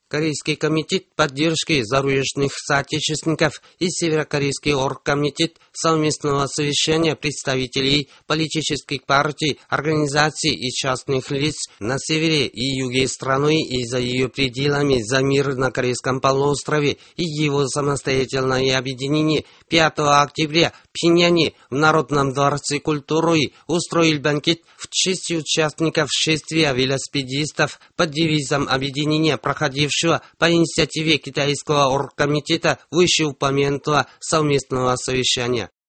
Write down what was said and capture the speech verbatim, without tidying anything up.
Корейский комитет поддержки зарубежных соотечественников и Северокорейский оргкомитет совместного совещания представителей политических партий, организаций и частных лиц на севере и юге страны и за ее пределами за мир на Корейском полуострове и его самостоятельное объединение пятого октября в Пхеньяне в Народном дворце культуры устроил банкет в честь участников шествия велосипедистов под девизом объединения, проходившего по инициативе Китайского оргкомитета вышеупомянутого совместного совещания.